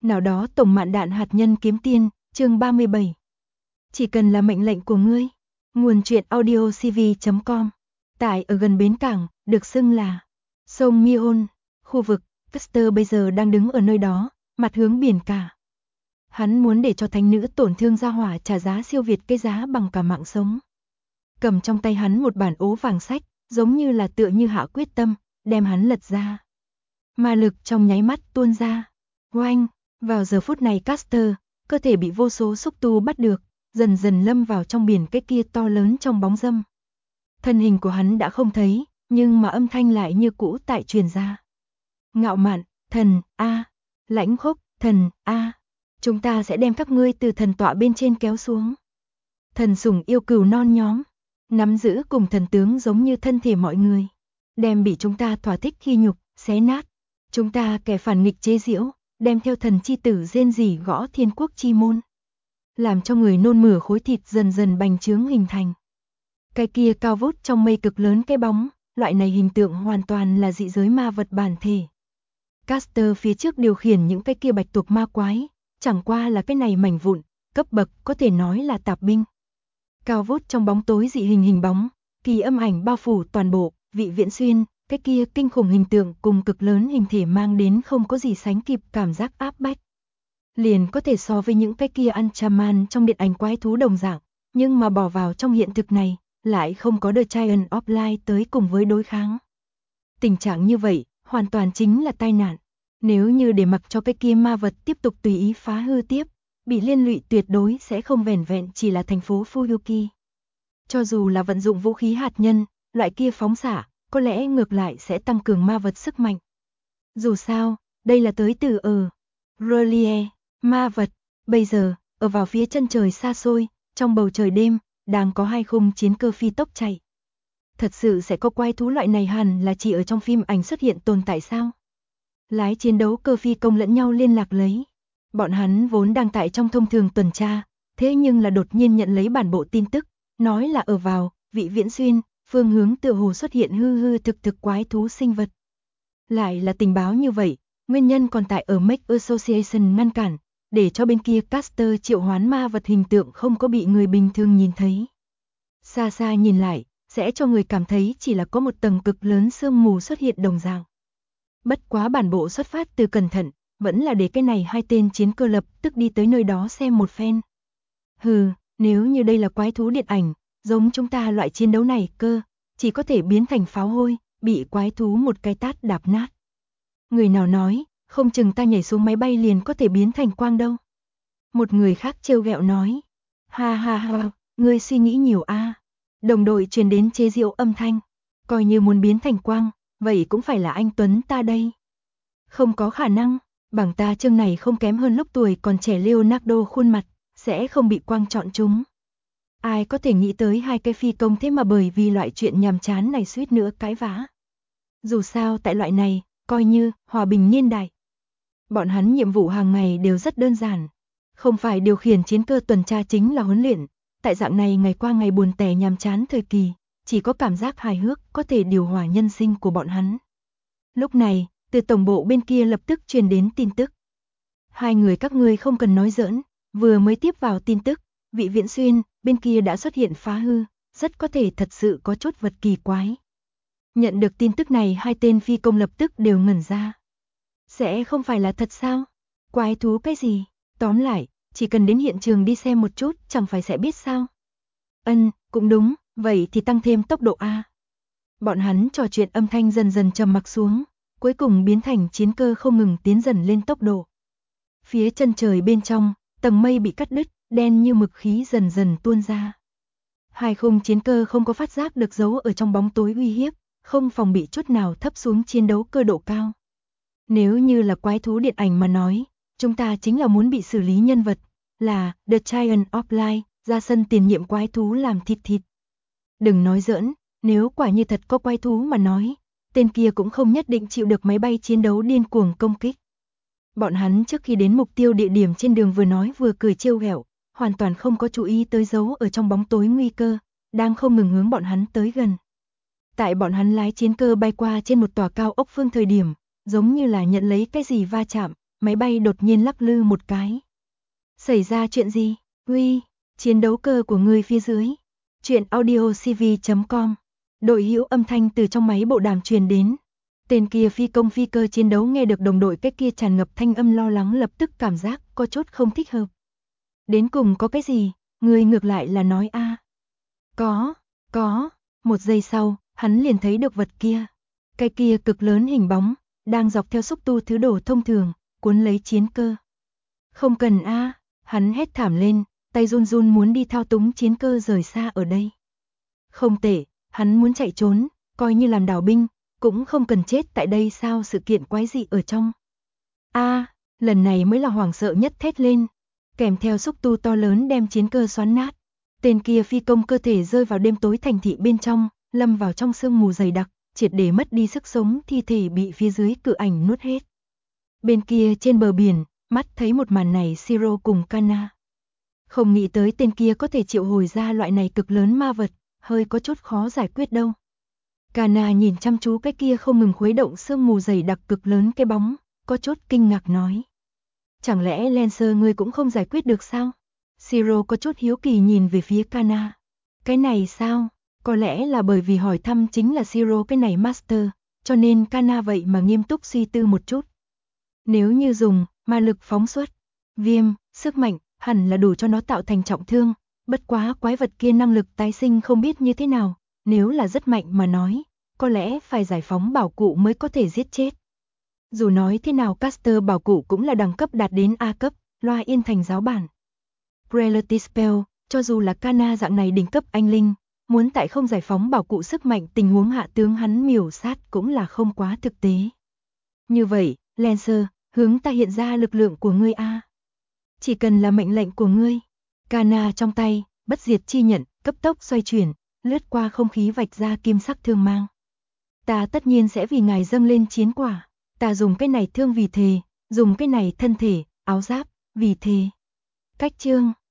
Nào đó tổng mạn đạn hạt nhân kiếm tiên, chương 37. Chỉ cần là mệnh lệnh của ngươi. Nguồn truyện audio cv.com. Tại ở gần bến cảng, được xưng là sông Mion, khu vực, Custer bây giờ đang đứng ở nơi đó, mặt hướng biển cả. Hắn muốn để cho thánh nữ tổn thương gia hỏa trả giá siêu việt cái giá bằng cả mạng sống. Cầm trong tay hắn một bản ố vàng sách, giống như là tựa như hạ quyết tâm, đem hắn lật ra. Ma lực trong nháy mắt tuôn ra. Oanh! Vào giờ phút này Custer, cơ thể bị vô số xúc tu bắt được, dần dần lâm vào trong biển cái kia to lớn trong bóng râm. Thân hình của hắn đã không thấy, nhưng mà âm thanh lại như cũ tại truyền ra. Ngạo mạn, thần, A. Lãnh khốc, thần, A. Chúng ta sẽ đem các ngươi từ thần tọa bên trên kéo xuống. Thần sủng yêu cừu non nhóm, nắm giữ cùng thần tướng giống như thân thể mọi người. Đem bị chúng ta thỏa thích khi nhục, xé nát. Chúng ta kẻ phản nghịch chế giễu, đem theo thần chi tử rên rỉ gõ thiên quốc chi môn. Làm cho người nôn mửa khối thịt dần dần bành trướng hình thành. Cái kia cao vút trong mây cực lớn cái bóng, loại này hình tượng hoàn toàn là dị giới ma vật bản thể. Custer phía trước điều khiển những cái kia bạch tuộc ma quái, chẳng qua là cái này mảnh vụn, cấp bậc có thể nói là tạp binh. Cao vút trong bóng tối dị hình bóng, kỳ âm ảnh bao phủ toàn bộ, Vị Viễn Xuyên, cái kia kinh khủng hình tượng cùng cực lớn hình thể mang đến không có gì sánh kịp cảm giác áp bách. Liền có thể so với những cái kia Anchaman trong điện ảnh quái thú đồng dạng, nhưng mà bỏ vào trong hiện thực này, lại không có The Giant of Light tới cùng với đối kháng. Tình trạng như vậy, hoàn toàn chính là tai nạn. Nếu như để mặc cho cái kia ma vật tiếp tục tùy ý phá hư tiếp, bị liên lụy tuyệt đối sẽ không vẻn vẹn chỉ là thành phố Fuyuki. Cho dù là vận dụng vũ khí hạt nhân, loại kia phóng xạ, có lẽ ngược lại sẽ tăng cường ma vật sức mạnh. Dù sao, đây là tới từ Relie, ma vật, bây giờ, ở vào phía chân trời xa xôi, trong bầu trời đêm, đang có hai khung chiến cơ phi tốc chạy. Thật sự sẽ có quái thú loại này hẳn là chỉ ở trong phim ảnh xuất hiện tồn tại sao? Lái chiến đấu cơ phi công lẫn nhau liên lạc lấy. Bọn hắn vốn đang tại trong thông thường tuần tra, thế nhưng là đột nhiên nhận lấy bản bộ tin tức, nói là ở vào Vị Viễn Xuyên, phương hướng tựa hồ xuất hiện hư thực quái thú sinh vật. Lại là tình báo như vậy, nguyên nhân còn tại ở Make Association ngăn cản, để cho bên kia Custer triệu hoán ma vật hình tượng không có bị người bình thường nhìn thấy. Xa xa nhìn lại, sẽ cho người cảm thấy chỉ là có một tầng cực lớn sương mù xuất hiện đồng dạng. Bất quá bản bộ xuất phát từ cẩn thận, vẫn là để cái này hai tên chiến cơ lập tức đi tới nơi đó xem một phen. Nếu như đây là quái thú điện ảnh, giống chúng ta loại chiến đấu này cơ, chỉ có thể biến thành pháo hôi, bị quái thú một cái tát đạp nát. Người nào nói, không chừng ta nhảy xuống máy bay liền có thể biến thành quang đâu. Một người khác trêu ghẹo nói, ha, ngươi suy nghĩ nhiều a. Đồng đội truyền đến chế giễu âm thanh, coi như muốn biến thành quang, vậy cũng phải là anh Tuấn ta đây. Không có khả năng, bằng ta chương này không kém hơn lúc tuổi còn trẻ Leonardo khuôn mặt, sẽ không bị quang chọn chúng. Ai có thể nghĩ tới hai cái phi công thế mà bởi vì loại chuyện nhàm chán này suýt nữa cãi vã. Dù sao tại loại này, coi như hòa bình niên đại. Bọn hắn nhiệm vụ hàng ngày đều rất đơn giản. Không phải điều khiển chiến cơ tuần tra chính là huấn luyện. Tại dạng này ngày qua ngày buồn tẻ nhàm chán thời kỳ, chỉ có cảm giác hài hước có thể điều hòa nhân sinh của bọn hắn. Lúc này, từ tổng bộ bên kia lập tức truyền đến tin tức. Hai người các ngươi không cần nói giỡn, vừa mới tiếp vào tin tức, Vị Viễn Xuyên, bên kia đã xuất hiện phá hư, rất có thể thật sự có chút vật kỳ quái. Nhận được tin tức này hai tên phi công lập tức đều ngẩn ra. Sẽ không phải là thật sao? Quái thú cái gì? Tóm lại, chỉ cần đến hiện trường đi xem một chút chẳng phải sẽ biết sao? Cũng đúng, vậy thì tăng thêm tốc độ A. Bọn hắn trò chuyện âm thanh dần dần trầm mặc xuống, cuối cùng biến thành chiến cơ không ngừng tiến dần lên tốc độ. Phía chân trời bên trong, tầng mây bị cắt đứt, đen như mực khí dần dần tuôn ra. Hai khung chiến cơ không có phát giác được giấu ở trong bóng tối uy hiếp, không phòng bị chút nào thấp xuống chiến đấu cơ độ cao. Nếu như là quái thú điện ảnh mà nói, chúng ta chính là muốn bị xử lý nhân vật, là The Giant of Light, ra sân tiền nhiệm quái thú làm thịt. Đừng nói giỡn, nếu quả như thật có quái thú mà nói, tên kia cũng không nhất định chịu được máy bay chiến đấu điên cuồng công kích. Bọn hắn trước khi đến mục tiêu địa điểm trên đường vừa nói vừa cười trêu ghẹo, hoàn toàn không có chú ý tới dấu ở trong bóng tối nguy cơ, đang không ngừng hướng bọn hắn tới gần. Tại bọn hắn lái chiến cơ bay qua trên một tòa cao ốc phương thời điểm, giống như là nhận lấy cái gì va chạm, máy bay đột nhiên lắc lư một cái. Xảy ra chuyện gì? Uy, chiến đấu cơ của ngươi phía dưới. Chuyện audio cv.com. Đội hữu âm thanh từ trong máy bộ đàm truyền đến. Tên kia phi cơ chiến đấu nghe được đồng đội cái kia tràn ngập thanh âm lo lắng lập tức cảm giác có chút không thích hợp. Đến cùng có cái gì? Ngươi ngược lại là nói a. Có. Một giây sau, hắn liền thấy được vật kia. Cái kia cực lớn hình bóng, đang dọc theo xúc tu thứ đổ thông thường, cuốn lấy chiến cơ. Không cần a, hắn hét thảm lên, tay run run muốn đi thao túng chiến cơ rời xa ở đây. Không tệ, hắn muốn chạy trốn, coi như làm đảo binh, cũng không cần chết tại đây sao sự kiện quái dị ở trong. Lần này mới là hoảng sợ nhất thét lên, kèm theo xúc tu to lớn đem chiến cơ xoắn nát. Tên kia phi công cơ thể rơi vào đêm tối thành thị bên trong, lâm vào trong sương mù dày đặc, triệt để mất đi sức sống, thi thể bị phía dưới cự ảnh nuốt hết. Bên kia trên bờ biển, mắt thấy một màn này Shiro cùng Kana. Không nghĩ tới tên kia có thể triệu hồi ra loại này cực lớn ma vật, hơi có chút khó giải quyết đâu. Kana nhìn chăm chú cái kia không ngừng khuấy động sương mù dày đặc cực lớn cái bóng, có chút kinh ngạc nói. Chẳng lẽ Lancer ngươi cũng không giải quyết được sao? Shiro có chút hiếu kỳ nhìn về phía Kana. Cái này sao? Có lẽ là bởi vì hỏi thăm chính là Shiro cái này master, cho nên Kana vậy mà nghiêm túc suy tư một chút. Nếu như dùng ma lực phóng xuất, viêm, sức mạnh, hẳn là đủ cho nó tạo thành trọng thương, bất quá quái vật kia năng lực tái sinh không biết như thế nào, nếu là rất mạnh mà nói, có lẽ phải giải phóng bảo cụ mới có thể giết chết. Dù nói thế nào caster bảo cụ cũng là đẳng cấp đạt đến A cấp, loa yên thành giáo bản. Reality Spell, cho dù là Kana dạng này đỉnh cấp anh linh, muốn tại không giải phóng bảo cụ sức mạnh tình huống hạ tướng hắn miểu sát cũng là không quá thực tế. Như vậy, Lancer, hướng ta hiện ra lực lượng của ngươi a. Chỉ cần là mệnh lệnh của ngươi. Kana trong tay, bất diệt chi nhận, cấp tốc xoay chuyển, lướt qua không khí vạch ra kim sắc thương mang. Ta tất nhiên sẽ vì ngài dâng lên chiến quả. Ta dùng cái này thương vì thề, dùng cái này thân thể, áo giáp, vì thề. Cách chương